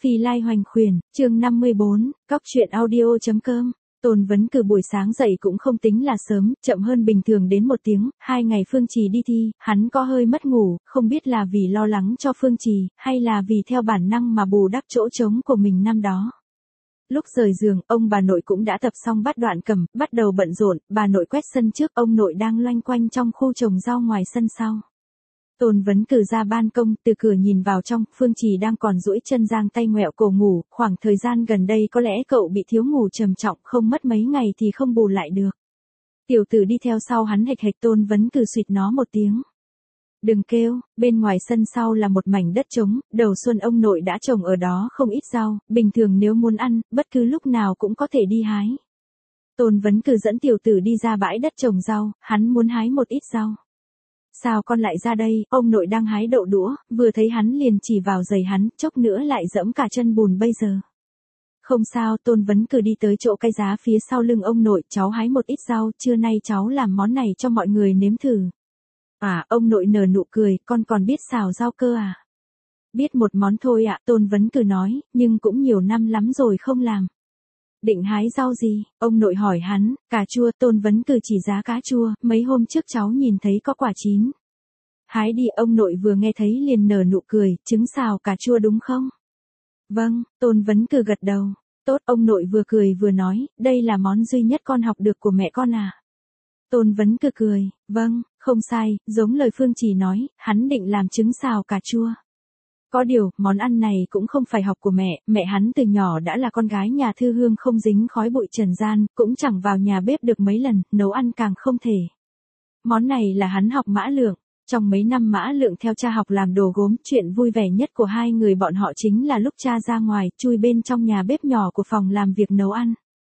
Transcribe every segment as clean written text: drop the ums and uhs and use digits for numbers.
Phi Lai Hoành Khuyển, chương 54, Cóc truyện audio.com. Tôn Vấn Cử buổi sáng dậy cũng không tính là sớm, chậm hơn bình thường đến 1 tiếng, 2 ngày Phương Trì đi thi, hắn có hơi mất ngủ, không biết là vì lo lắng cho Phương Trì, hay là vì theo bản năng mà bù đắp chỗ trống của mình năm đó. Lúc rời giường, ông bà nội cũng đã tập xong bát đoạn cầm, bắt đầu bận rộn, bà nội quét sân trước, ông nội đang loanh quanh trong khu trồng rau ngoài sân sau. Tôn Vấn Cử ra ban công, từ cửa nhìn vào trong, Phương Trì đang còn duỗi chân giang tay ngoẹo cổ ngủ, khoảng thời gian gần đây có lẽ cậu bị thiếu ngủ trầm trọng, không mất mấy ngày thì không bù lại được. Tiểu tử đi theo sau hắn hệch hệch. Tôn Vấn Cử suýt nó một tiếng. Đừng kêu, bên ngoài sân sau là một mảnh đất trống, đầu xuân ông nội đã trồng ở đó không ít rau, bình thường nếu muốn ăn, bất cứ lúc nào cũng có thể đi hái. Tôn Vấn Cử dẫn tiểu tử đi ra bãi đất trồng rau, hắn muốn hái một ít rau. Sao con lại ra đây, ông nội đang hái đậu đũa, vừa thấy hắn liền chỉ vào giày hắn, chốc nữa lại dẫm cả chân bùn bây giờ. Không sao, Tôn Vấn Cử đi tới chỗ cây giá phía sau lưng ông nội, cháu hái một ít rau, trưa nay cháu làm món này cho mọi người nếm thử. À, ông nội nở nụ cười, con còn biết xào rau cơ à? Biết một món thôi ạ, Tôn Vấn Cử nói, nhưng cũng nhiều năm lắm rồi không làm. Định hái rau gì? Ông nội hỏi hắn. Cà chua. Tôn Vấn Cử chỉ giá cá chua, mấy hôm trước cháu nhìn thấy có quả chín. Hái đi. Ông nội vừa nghe thấy liền nở nụ cười, trứng xào cà chua đúng không? Vâng, Tôn Vấn Cử gật đầu. Tốt, ông nội vừa cười vừa nói, đây là món duy nhất con học được của mẹ con à? Tôn Vấn Cử cười, vâng, không sai, giống lời Phương Trì nói, hắn định làm trứng xào cà chua. Có điều, món ăn này cũng không phải học của mẹ hắn từ nhỏ đã là con gái nhà thư hương không dính khói bụi trần gian, cũng chẳng vào nhà bếp được mấy lần, nấu ăn càng không thể. Món này là hắn học Mã Lượng. Trong mấy năm Mã Lượng theo cha học làm đồ gốm, chuyện vui vẻ nhất của hai người bọn họ chính là lúc cha ra ngoài, chui bên trong nhà bếp nhỏ của phòng làm việc nấu ăn.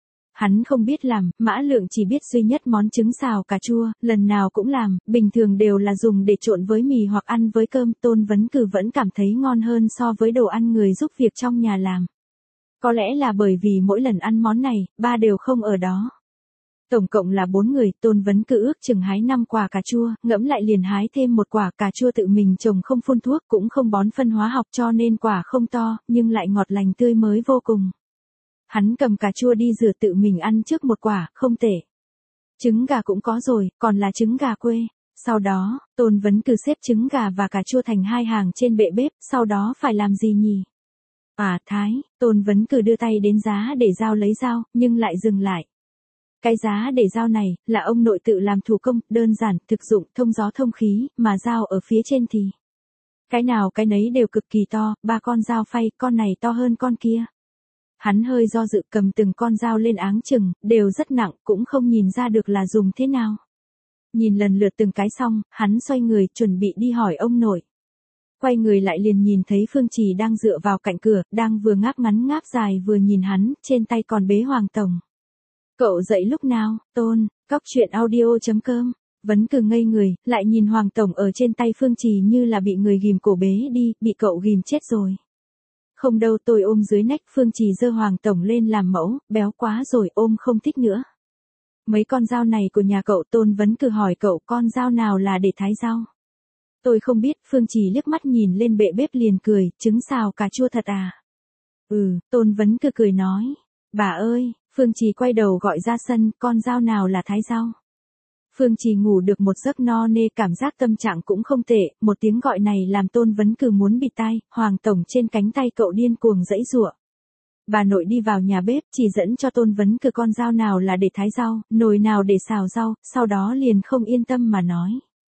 Hắn không biết làm, Mã Lượng chỉ biết duy nhất món trứng xào cà chua, lần nào cũng làm, bình thường đều là dùng để trộn với mì hoặc ăn với cơm. Tôn Vấn Cử vẫn cảm thấy ngon hơn so với đồ ăn người giúp việc trong nhà làm. Có lẽ là bởi vì mỗi lần ăn món này, ba đều không ở đó. Tổng cộng là 4 người, Tôn Vấn Cử ước chừng hái 5 quả cà chua, ngẫm lại liền hái thêm 1 quả. Cà chua tự mình trồng không phun thuốc cũng không bón phân hóa học cho nên quả không to, nhưng lại ngọt lành tươi mới vô cùng. Hắn cầm cà chua đi rửa tự mình ăn trước 1 quả, không tệ. Trứng gà cũng có rồi, còn là trứng gà quê. Sau đó, Tôn Vấn Cử xếp trứng gà và cà chua thành 2 hàng trên bệ bếp, sau đó phải làm gì nhỉ? À, thái. Tôn Vấn Cử đưa tay đến giá để dao lấy dao, nhưng lại dừng lại. Cái giá để dao này, là ông nội tự làm thủ công, đơn giản, thực dụng, thông gió thông khí, mà dao ở phía trên thì cái nào cái nấy đều cực kỳ to, 3 con dao phay, con này to hơn con kia. Hắn hơi do dự cầm từng con dao lên áng chừng, đều rất nặng, cũng không nhìn ra được là dùng thế nào. Nhìn lần lượt từng cái xong, hắn xoay người chuẩn bị đi hỏi ông nội. Quay người lại liền nhìn thấy Phương Trì đang dựa vào cạnh cửa, đang vừa ngáp ngắn ngáp dài vừa nhìn hắn, trên tay còn bế Hoàng Tổng. Cậu dậy lúc nào? Tôn, Cóc truyện audio.com. Vấn Cử ngây người, lại nhìn Hoàng Tổng ở trên tay Phương Trì như là bị người ghim cổ bế đi, bị cậu ghim chết rồi. Không đâu, tôi ôm dưới nách. Phương Trì giơ Hoàng Tổng lên làm mẫu, béo quá rồi, ôm không thích nữa. Mấy con dao này của nhà cậu? Tôn Vấn Cử hỏi cậu, con dao nào là để thái rau? Tôi không biết. Phương Trì liếc mắt nhìn lên bệ bếp liền cười, trứng xào cà chua thật à? Ừ, Tôn Vấn Cử cười nói. Bà ơi, Phương Trì quay đầu gọi ra sân, con dao nào là thái rau? Phương Trì ngủ được một giấc no nê, cảm giác tâm trạng cũng không tệ, một tiếng gọi này làm Tôn Vấn Cử muốn bịt tai. Hoàng Tổng trên cánh tay cậu điên cuồng giãy giụa. Bà nội đi vào nhà bếp, chỉ dẫn cho Tôn Vấn Cử con dao nào là để thái rau, nồi nào để xào rau, sau đó liền không yên tâm mà nói.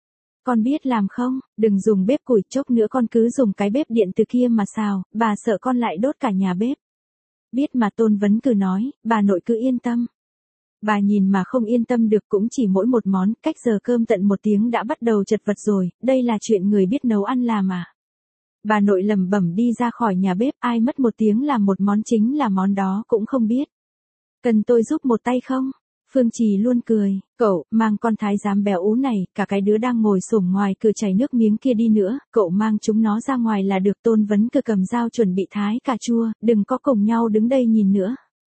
Con biết làm không? Đừng dùng bếp củi, chốc nữa con cứ dùng cái bếp điện từ kia mà xào, bà sợ con lại đốt cả nhà bếp. Biết mà, Tôn Vấn Cử nói, bà nội cứ yên tâm. Bà nhìn mà không yên tâm được, cũng chỉ mỗi một món, cách giờ cơm tận 1 tiếng đã bắt đầu chật vật rồi, đây là chuyện người biết nấu ăn làm à? Bà nội lẩm bẩm đi ra khỏi nhà bếp, ai mất 1 tiếng làm một món chính là món đó cũng không biết. Cần tôi giúp một tay không? Phương Trì luôn cười, cậu, mang con thái giám béo ú này, cả cái đứa đang ngồi xổm ngoài cửa chảy nước miếng kia đi nữa, cậu mang chúng nó ra ngoài là được. Tôn Vấn Cử cầm dao chuẩn bị thái cà chua, đừng có cùng nhau đứng đây nhìn nữa.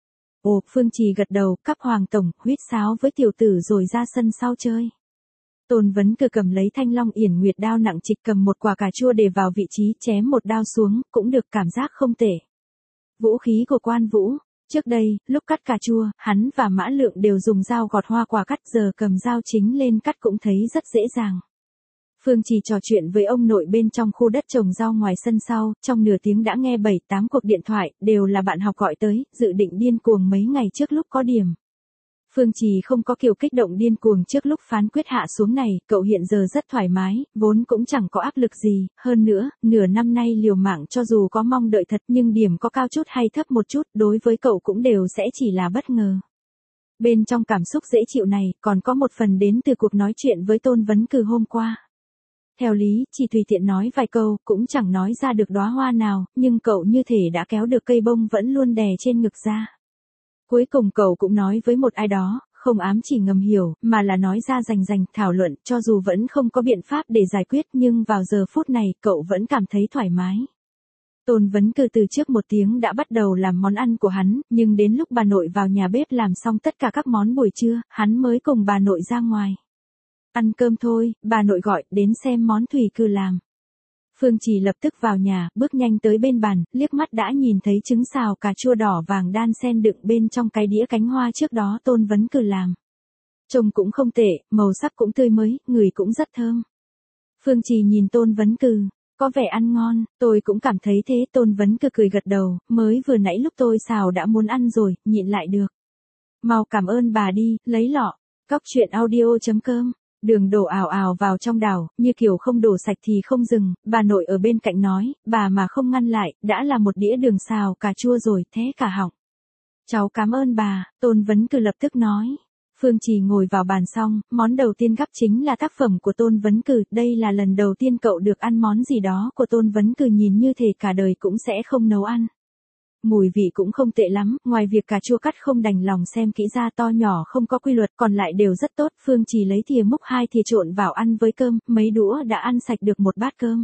Ồ, Phương Trì gật đầu, cắp Hoàng Tổng, huýt sáo với tiểu tử rồi ra sân sau chơi. Tôn Vấn Cử cầm lấy thanh long yển nguyệt đao nặng trịch, cầm 1 quả cà chua để vào vị trí, chém 1 đao xuống, cũng được, cảm giác không tệ. Vũ khí của Quan Vũ. Trước đây, lúc cắt cà chua, hắn và Mã Lượng đều dùng dao gọt hoa quả cắt, giờ cầm dao chính lên cắt cũng thấy rất dễ dàng. Phương Trì trò chuyện với ông nội bên trong khu đất trồng rau ngoài sân sau, trong nửa tiếng đã nghe 7-8 cuộc điện thoại, đều là bạn học gọi tới, dự định điên cuồng mấy ngày trước lúc có điểm. Phương Trì không có kiểu kích động điên cuồng trước lúc phán quyết hạ xuống này, cậu hiện giờ rất thoải mái, vốn cũng chẳng có áp lực gì, hơn nữa, nửa năm nay liều mạng cho dù có mong đợi thật nhưng điểm có cao chút hay thấp một chút, đối với cậu cũng đều sẽ chỉ là bất ngờ. Bên trong cảm xúc dễ chịu này, còn có một phần đến từ cuộc nói chuyện với Tôn Vấn Cừ hôm qua. Theo lý, chỉ tùy tiện nói vài câu, cũng chẳng nói ra được đóa hoa nào, nhưng cậu như thể đã kéo được cây bông vẫn luôn đè trên ngực ra. Cuối cùng cậu cũng nói với một ai đó, không ám chỉ ngầm hiểu, mà là nói ra rành thảo luận, cho dù vẫn không có biện pháp để giải quyết nhưng vào giờ phút này cậu vẫn cảm thấy thoải mái. Tôn Vấn Cừ từ trước một tiếng đã bắt đầu làm món ăn của hắn, nhưng đến lúc bà nội vào nhà bếp làm xong tất cả các món buổi trưa, hắn mới cùng bà nội ra ngoài. Ăn cơm thôi, bà nội gọi, đến xem món Thủy Cừ làm. Phương Trì lập tức vào nhà, bước nhanh tới bên bàn, liếc mắt đã nhìn thấy trứng xào cà chua đỏ vàng đan xen đựng bên trong cái đĩa cánh hoa trước đó Tôn Vấn Cừ làm. Trông cũng không tệ, màu sắc cũng tươi mới, người cũng rất thơm. Phương Trì nhìn Tôn Vấn Cừ, có vẻ ăn ngon, tôi cũng cảm thấy thế. Tôn Vấn Cừ cười gật đầu, mới vừa nãy lúc tôi xào đã muốn ăn rồi, nhịn lại được. Mau cảm ơn bà đi, lấy lọ. Cóc truyện audio.com. Đường đổ ào ào vào trong đảo, như kiểu không đổ sạch thì không dừng, bà nội ở bên cạnh nói, bà mà không ngăn lại, đã là một đĩa đường xào cà chua rồi, thế cả họng. Cháu cảm ơn bà, Tôn Vấn Cừ lập tức nói. Phương Trì ngồi vào bàn xong, món đầu tiên gắp chính là tác phẩm của Tôn Vấn Cừ, đây là lần đầu tiên cậu được ăn món gì đó của Tôn Vấn Cừ nhìn như thể cả đời cũng sẽ không nấu ăn. Mùi vị cũng không tệ lắm, ngoài việc cà chua cắt không đành lòng xem kỹ ra to nhỏ không có quy luật, còn lại đều rất tốt. Phương Trì lấy thìa múc 2 thìa trộn vào ăn với cơm, mấy đũa đã ăn sạch được một bát cơm.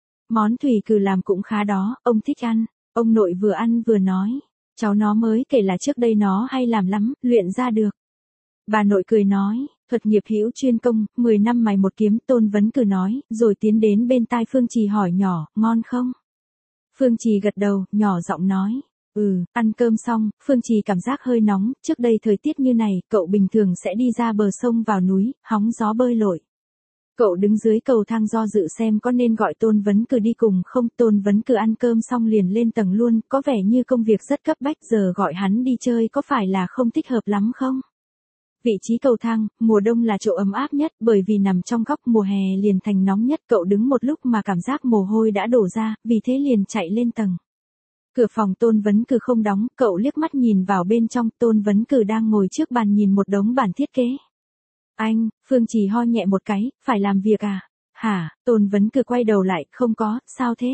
Món Thủy Cừ làm cũng khá đó, ông thích ăn. Ông nội vừa ăn vừa nói, cháu nó mới kể là trước đây nó hay làm lắm, luyện ra được. Bà nội cười nói, thuật nghiệp hữu chuyên công, 10 năm mài một kiếm. Tôn Vấn Cừ nói, rồi tiến đến bên tai Phương Trì hỏi nhỏ, ngon không? Phương Trì gật đầu, nhỏ giọng nói, ăn cơm xong, Phương Trì cảm giác hơi nóng, trước đây thời tiết như này, cậu bình thường sẽ đi ra bờ sông vào núi, hóng gió bơi lội. Cậu đứng dưới cầu thang do dự xem có nên gọi Tôn Vấn Cừ đi cùng không. Tôn Vấn Cừ ăn cơm xong liền lên tầng luôn, có vẻ như công việc rất cấp bách, giờ gọi hắn đi chơi có phải là không thích hợp lắm không? Vị trí cầu thang, mùa đông là chỗ ấm áp nhất, bởi vì nằm trong góc, mùa hè liền thành nóng nhất. Cậu đứng một lúc mà cảm giác mồ hôi đã đổ ra, vì thế liền chạy lên tầng. Cửa phòng Tôn Vấn Cừ không đóng, cậu liếc mắt nhìn vào bên trong, Tôn Vấn Cừ đang ngồi trước bàn nhìn một đống bản thiết kế. Anh, Phương Trì ho nhẹ một cái, phải làm việc à? Hả? Tôn Vấn Cừ quay đầu lại, không có, sao thế?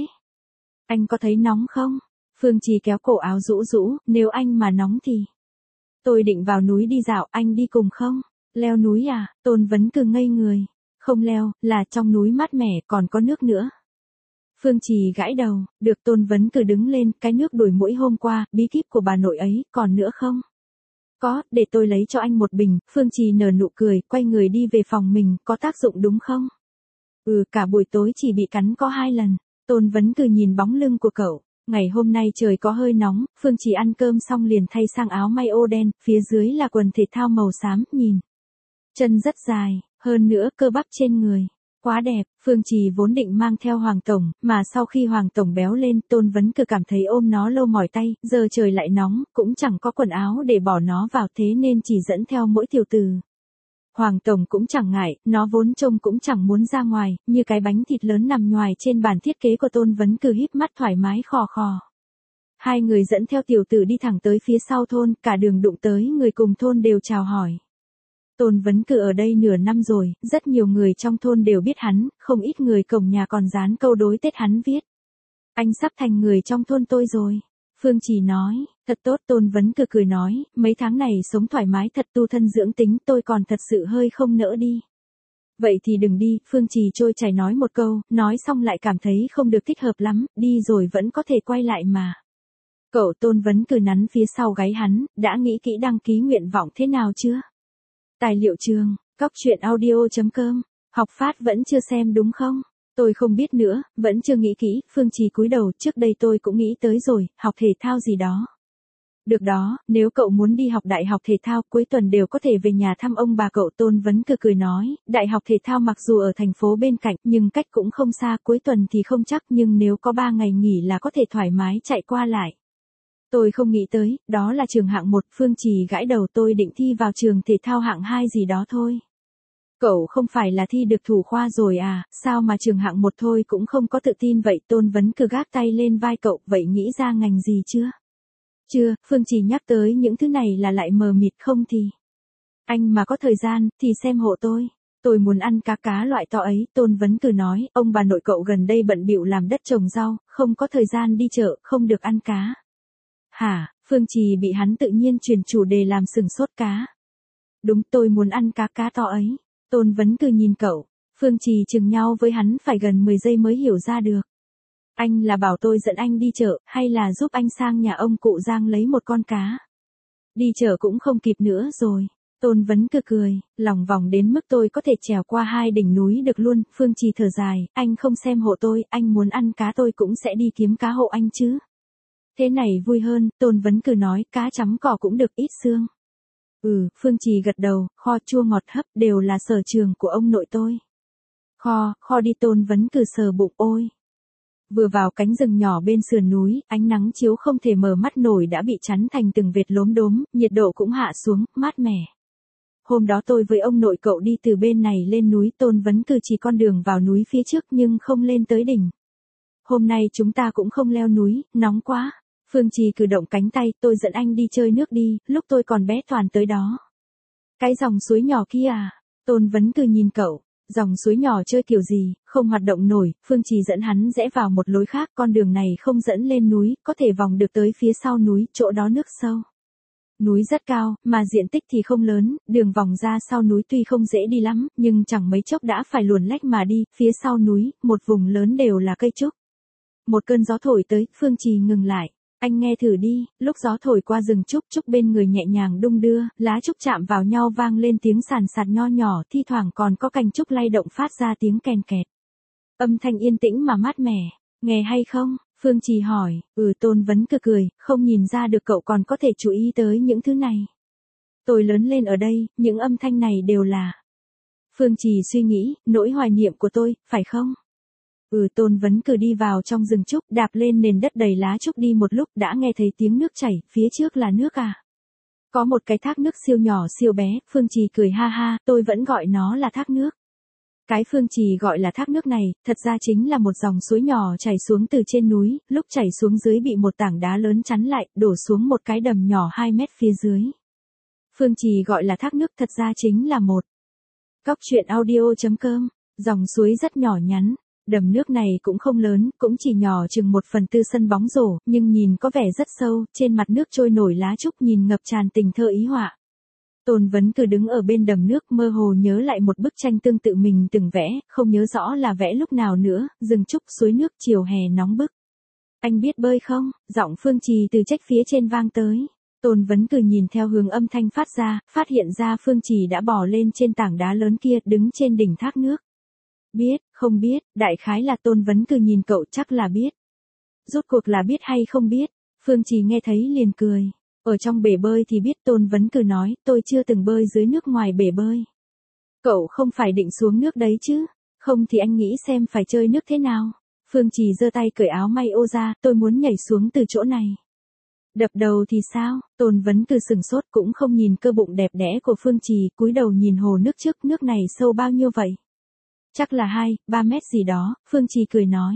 Anh có thấy nóng không? Phương Trì kéo cổ áo rũ rũ, nếu anh mà nóng thì... Tôi định vào núi đi dạo, anh đi cùng không? Leo núi à? Tôn Vấn Cừ ngây người. Không leo, là trong núi mát mẻ, còn có nước nữa. Phương Trì gãi đầu, được. Tôn Vấn Cừ đứng lên, cái nước đuổi muỗi hôm qua, bí kíp của bà nội ấy, còn nữa không? Có, để tôi lấy cho anh một bình. Phương Trì nở nụ cười, quay người đi về phòng mình, có tác dụng đúng không? Cả buổi tối chỉ bị cắn có 2 lần. Tôn Vấn Cừ nhìn bóng lưng của cậu. Ngày hôm nay trời có hơi nóng, Phương Trì ăn cơm xong liền thay sang áo may ô đen, phía dưới là quần thể thao màu xám, nhìn. Chân rất dài, hơn nữa cơ bắp trên người. Quá đẹp. Phương Trì vốn định mang theo Hoàng Tổng, mà sau khi Hoàng Tổng béo lên, Tôn Vấn Cừ cảm thấy ôm nó lâu mỏi tay, giờ trời lại nóng, cũng chẳng có quần áo để bỏ nó vào, thế nên chỉ dẫn theo mỗi tiểu tử. Hoàng Tổng cũng chẳng ngại, nó vốn trông cũng chẳng muốn ra ngoài, như cái bánh thịt lớn nằm nhoài trên bàn thiết kế của Tôn Vấn Cừ, híp mắt thoải mái khò khò. Hai người dẫn theo tiểu tử đi thẳng tới phía sau thôn, cả đường đụng tới người cùng thôn đều chào hỏi. Tôn Vấn Cừ ở đây nửa năm rồi, rất nhiều người trong thôn đều biết hắn, không ít người cổng nhà còn dán câu đối Tết hắn viết. Anh sắp thành người trong thôn tôi rồi. Phương Trì nói, thật tốt. Tôn Vấn Cừ cười nói, mấy tháng này sống thoải mái thật, tu thân dưỡng tính, tôi còn thật sự hơi không nỡ đi. Vậy thì đừng đi. Phương Trì trôi chảy nói một câu, nói xong lại cảm thấy không được thích hợp lắm, đi rồi vẫn có thể quay lại mà. Cậu Tôn Vấn Cừ nắn phía sau gáy hắn, đã nghĩ kỹ đăng ký nguyện vọng thế nào chưa? Tài liệu trường, cóc truyện audio.com, học phát vẫn chưa xem đúng không? Tôi không biết nữa, vẫn chưa nghĩ kỹ, Phương Trì cúi đầu, trước đây tôi cũng nghĩ tới rồi, học thể thao gì đó. Được đó, nếu cậu muốn đi học đại học thể thao, cuối tuần đều có thể về nhà thăm ông bà cậu. Tôn Vấn cười nói, đại học thể thao mặc dù ở thành phố bên cạnh, nhưng cách cũng không xa, cuối tuần thì không chắc, nhưng nếu có 3 ngày nghỉ là có thể thoải mái chạy qua lại. Tôi không nghĩ tới, đó là trường hạng 1, Phương Trì gãi đầu, tôi định thi vào trường thể thao hạng 2 gì đó thôi. Cậu không phải là thi được thủ khoa rồi à, sao mà trường hạng 1 thôi cũng không có tự tin vậy. Tôn Vấn gác tay lên vai cậu, vậy nghĩ ra ngành gì chưa? Chưa, Phương Trì nhắc tới những thứ này là lại mờ mịt, không thì. Anh mà có thời gian, thì xem hộ tôi. Tôi muốn ăn cá loại to ấy. Tôn Vấn nói, ông bà nội cậu gần đây bận bịu làm đất trồng rau, không có thời gian đi chợ, không được ăn cá. Hả, Phương Trì bị hắn tự nhiên chuyển chủ đề làm sừng sốt cá. Đúng, tôi muốn ăn cá to ấy. Tôn Vấn nhìn cậu, Phương Trì chừng nhau với hắn phải gần 10 giây mới hiểu ra được. Anh là bảo tôi dẫn anh đi chợ, hay là giúp anh sang nhà ông cụ Giang lấy một con cá? Đi chợ cũng không kịp nữa rồi. Tôn Vấn cười, lòng vòng đến mức tôi có thể trèo qua 2 đỉnh núi được luôn. Phương Trì thở dài, anh không xem hộ tôi, anh muốn ăn cá tôi cũng sẽ đi kiếm cá hộ anh chứ. Thế này vui hơn, Tôn Vấn nói, cá chấm cỏ cũng được, ít xương. Phương Trì gật đầu, kho chua ngọt hấp đều là sở trường của ông nội tôi. Kho đi. Tôn Vấn sờ bụng, ôi. Vừa vào cánh rừng nhỏ bên sườn núi, ánh nắng chiếu không thể mở mắt nổi đã bị chắn thành từng vệt lốm đốm, nhiệt độ cũng hạ xuống, mát mẻ. Hôm đó tôi với ông nội cậu đi từ bên này lên núi. Tôn Vấn chỉ con đường vào núi phía trước nhưng không lên tới đỉnh. Hôm nay chúng ta cũng không leo núi, nóng quá. Phương Trì cử động cánh tay, tôi dẫn anh đi chơi nước đi, lúc tôi còn bé toàn tới đó. Cái dòng suối nhỏ kia à? Tôn Vấn nhìn cậu, dòng suối nhỏ chơi kiểu gì, không hoạt động nổi. Phương Trì dẫn hắn rẽ vào một lối khác, con đường này không dẫn lên núi, có thể vòng được tới phía sau núi, chỗ đó nước sâu. Núi rất cao, mà diện tích thì không lớn, đường vòng ra sau núi tuy không dễ đi lắm, nhưng chẳng mấy chốc đã phải luồn lách mà đi. Phía sau núi, một vùng lớn đều là cây trúc. Một cơn gió thổi tới, Phương Trì ngừng lại. Anh nghe thử đi. Lúc gió thổi qua rừng trúc bên người nhẹ nhàng đung đưa, lá trúc chạm vào nhau vang lên tiếng sàn sạt nho nhỏ, thi thoảng còn có cành trúc lay động phát ra tiếng kèn kẹt. Âm thanh yên tĩnh mà mát mẻ. Nghe hay không? Phương Trì hỏi. Tôn Vấn cười, không nhìn ra được cậu còn có thể chú ý tới những thứ này. Tôi lớn lên ở đây, những âm thanh này đều là. Phương Trì suy nghĩ, nỗi hoài niệm của tôi, phải không? Tôn Vấn đi vào trong rừng trúc, đạp lên nền đất đầy lá trúc đi một lúc đã nghe thấy tiếng nước chảy, phía trước là nước à? Có một cái thác nước siêu nhỏ siêu bé. Phương Trì cười ha ha, tôi vẫn gọi nó là thác nước. Cái Phương Trì gọi là thác nước này, thật ra chính là một dòng suối nhỏ chảy xuống từ trên núi, lúc chảy xuống dưới bị một tảng đá lớn chắn lại, đổ xuống một cái đầm nhỏ 2 mét phía dưới. Phương Trì gọi là thác nước, thật ra chính là một. Cóc truyện audio.com, dòng suối rất nhỏ nhắn. Đầm nước này cũng không lớn, cũng chỉ nhỏ chừng 1/4 sân bóng rổ, nhưng nhìn có vẻ rất sâu, trên mặt nước trôi nổi lá trúc nhìn ngập tràn tình thơ ý họa. Tôn Vấn đứng ở bên đầm nước mơ hồ nhớ lại một bức tranh tương tự mình từng vẽ, không nhớ rõ là vẽ lúc nào nữa, rừng trúc suối nước chiều hè nóng bức. Anh biết bơi không? Giọng Phương Trì từ trách phía trên vang tới. Tôn Vấn nhìn theo hướng âm thanh phát ra, phát hiện ra Phương Trì đã bò lên trên tảng đá lớn kia, đứng trên đỉnh thác nước. Biết, không biết, đại khái là. Tôn Vấn nhìn cậu, chắc là biết. Rốt cuộc là biết hay không biết? Phương Trì nghe thấy liền cười. Ở trong bể bơi thì biết. Tôn Vấn nói, tôi chưa từng bơi dưới nước ngoài bể bơi. Cậu không phải định xuống nước đấy chứ? Không thì anh nghĩ xem phải chơi nước thế nào? Phương Trì giơ tay cởi áo may ô ra, tôi muốn nhảy xuống từ chỗ này. Đập đầu thì sao? Tôn Vấn sừng sốt, cũng không nhìn cơ bụng đẹp đẽ của Phương Trì, cúi đầu nhìn hồ nước trước, nước này sâu bao nhiêu vậy? Chắc là 2-3 mét gì đó. Phương Trì cười nói.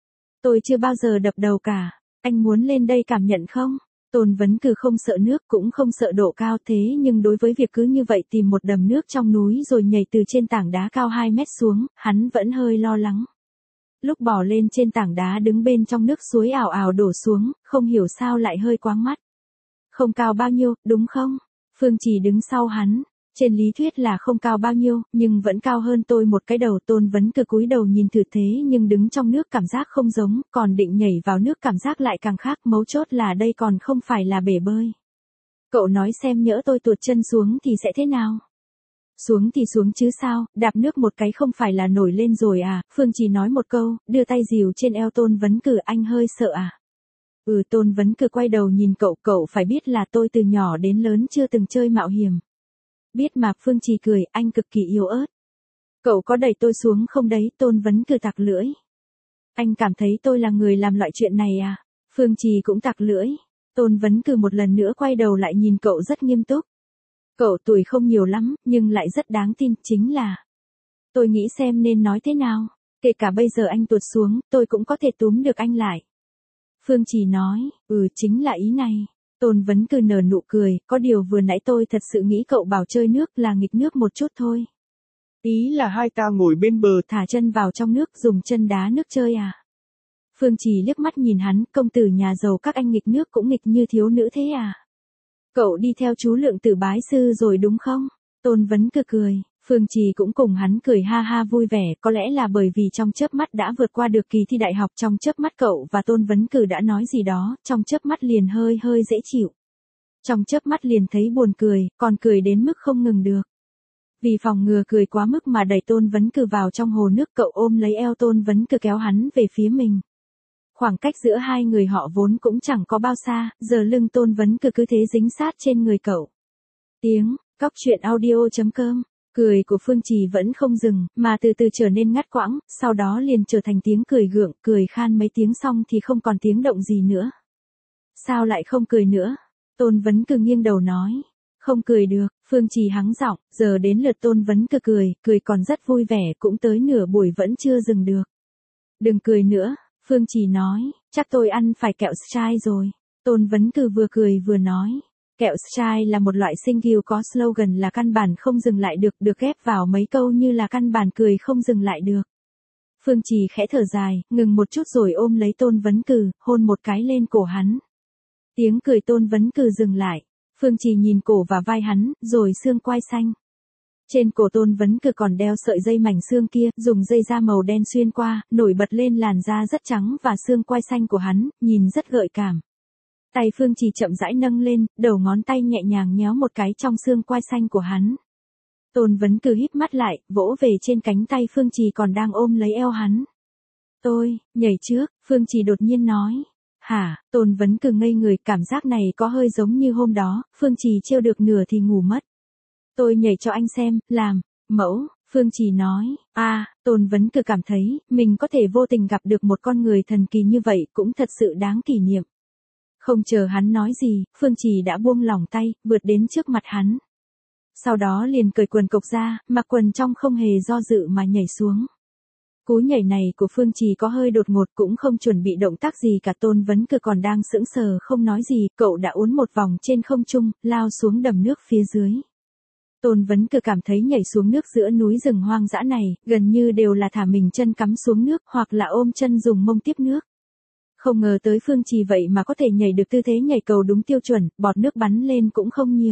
Tôi chưa bao giờ đập đầu cả. Anh muốn lên đây cảm nhận không? Tôn Vấn không sợ nước, cũng không sợ độ cao, thế nhưng đối với việc cứ như vậy tìm một đầm nước trong núi rồi nhảy từ trên tảng đá cao 2 mét xuống, hắn vẫn hơi lo lắng. Lúc bò lên trên tảng đá đứng bên trong nước suối ào ào đổ xuống, không hiểu sao lại hơi quáng mắt. Không cao bao nhiêu, đúng không? Phương Trì đứng sau hắn. Trên lý thuyết là không cao bao nhiêu, nhưng vẫn cao hơn tôi một cái đầu. Tôn Vấn cúi đầu nhìn thử thế nhưng đứng trong nước cảm giác không giống, còn định nhảy vào nước cảm giác lại càng khác, mấu chốt là đây còn không phải là bể bơi. Cậu nói xem nhỡ tôi tuột chân xuống thì sẽ thế nào? Xuống thì xuống chứ sao, đạp nước một cái không phải là nổi lên rồi à, Phương Trì nói một câu, đưa tay dìu trên eo Tôn Vấn Cử, anh hơi sợ à. Tôn Vấn Cử quay đầu nhìn cậu, cậu phải biết là tôi từ nhỏ đến lớn chưa từng chơi mạo hiểm. Biết mà, Phương Trì cười, anh cực kỳ yếu ớt. Cậu có đẩy tôi xuống không đấy, Tôn Vấn Cử tặc lưỡi. Anh cảm thấy tôi là người làm loại chuyện này à? Phương Trì cũng tặc lưỡi. Tôn Vấn Cử một lần nữa quay đầu lại nhìn cậu rất nghiêm túc. Cậu tuổi không nhiều lắm, nhưng lại rất đáng tin, chính là. Tôi nghĩ xem nên nói thế nào. Kể cả bây giờ anh tuột xuống, tôi cũng có thể túm được anh lại. Phương Trì nói, chính là ý này. Tôn Vấn Cử nở nụ cười, có điều vừa nãy tôi thật sự nghĩ cậu bảo chơi nước là nghịch nước một chút thôi. Ý là hai ta ngồi bên bờ thả chân vào trong nước dùng chân đá nước chơi à? Phương Trì liếc mắt nhìn hắn, công tử nhà giàu các anh nghịch nước cũng nghịch như thiếu nữ thế à? Cậu đi theo chú Lượng Tử bái sư rồi đúng không? Tôn Vấn Cử cười, Phương Trì cũng cùng hắn cười ha ha vui vẻ, có lẽ là bởi vì trong chớp mắt đã vượt qua được kỳ thi đại học, trong chớp mắt cậu và Tôn Vấn Cử đã nói gì đó, trong chớp mắt liền hơi dễ chịu. Trong chớp mắt liền thấy buồn cười, còn cười đến mức không ngừng được. Vì phòng ngừa cười quá mức mà đẩy Tôn Vấn Cử vào trong hồ nước, cậu ôm lấy eo Tôn Vấn Cử kéo hắn về phía mình. Khoảng cách giữa hai người họ vốn cũng chẳng có bao xa, giờ lưng Tôn Vấn Cử cứ thế dính sát trên người cậu. Cóc truyện audio.com. Cười của Phương Trì vẫn không dừng, mà từ từ trở nên ngắt quãng, sau đó liền trở thành tiếng cười gượng, cười khan mấy tiếng xong thì không còn tiếng động gì nữa. Sao lại không cười nữa? Tôn Vấn Cử nghiêng đầu nói. Không cười được, Phương Trì hắng giọng, giờ đến lượt Tôn Vấn Cử cười còn rất vui vẻ, cũng tới nửa buổi vẫn chưa dừng được. Đừng cười nữa, Phương Trì nói, chắc tôi ăn phải kẹo Shine rồi. Tôn Vấn Cử vừa cười vừa nói. Kẹo Shine là một loại sinh ghiêu có slogan là căn bản không dừng lại được ghép vào mấy câu như là căn bản cười không dừng lại được. Phương Trì khẽ thở dài, ngừng một chút rồi ôm lấy Tôn Vấn Cử, hôn một cái lên cổ hắn. Tiếng cười Tôn Vấn Cử dừng lại. Phương Trì nhìn cổ và vai hắn, rồi xương quai xanh. Trên cổ Tôn Vấn Cử còn đeo sợi dây mảnh xương kia, dùng dây da màu đen xuyên qua, nổi bật lên làn da rất trắng và xương quai xanh của hắn, nhìn rất gợi cảm. Tay Phương Trì chậm rãi nâng lên, đầu ngón tay nhẹ nhàng nhéo một cái trong xương quai xanh của hắn. Tôn Vấn Cử híp mắt lại, vỗ về trên cánh tay Phương Trì còn đang ôm lấy eo hắn. Tôi, nhảy trước, Phương Trì đột nhiên nói. Hả, Tôn Vấn Cử ngây người, cảm giác này có hơi giống như hôm đó, Phương Trì trêu được nửa thì ngủ mất. Tôi nhảy cho anh xem, làm, mẫu, Phương Trì nói. Tôn Vấn Cử cảm thấy, mình có thể vô tình gặp được một con người thần kỳ như vậy cũng thật sự đáng kỷ niệm. Không chờ hắn nói gì, Phương Trì đã buông lỏng tay, vượt đến trước mặt hắn. Sau đó liền cởi quần cộc ra, mặc quần trong không hề do dự mà nhảy xuống. Cú nhảy này của Phương Trì có hơi đột ngột, cũng không chuẩn bị động tác gì cả. Tôn Vấn Cử còn đang sững sờ không nói gì, cậu đã uốn một vòng trên không trung, lao xuống đầm nước phía dưới. Tôn Vấn Cử cảm thấy nhảy xuống nước giữa núi rừng hoang dã này, gần như đều là thả mình chân cắm xuống nước hoặc là ôm chân dùng mông tiếp nước. Không ngờ tới Phương Trì vậy mà có thể nhảy được tư thế nhảy cầu đúng tiêu chuẩn, bọt nước bắn lên cũng không nhiều.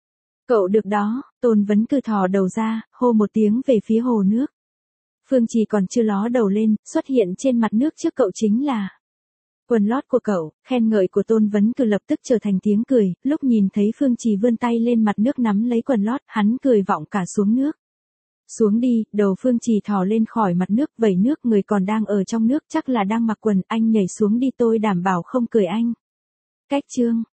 Cậu được đó, Tôn Vấn Cử thò đầu ra, hô một tiếng về phía hồ nước. Phương Trì còn chưa ló đầu lên, xuất hiện trên mặt nước trước cậu chính là quần lót của cậu. Khen ngợi của Tôn Vấn Cử lập tức trở thành tiếng cười, lúc nhìn thấy Phương Trì vươn tay lên mặt nước nắm lấy quần lót, hắn cười vọng cả xuống nước. Xuống đi, đầu Phương Trì thò lên khỏi mặt nước, vẩy nước, người còn đang ở trong nước chắc là đang mặc quần, anh nhảy xuống đi, tôi đảm bảo không cười anh. Cách chương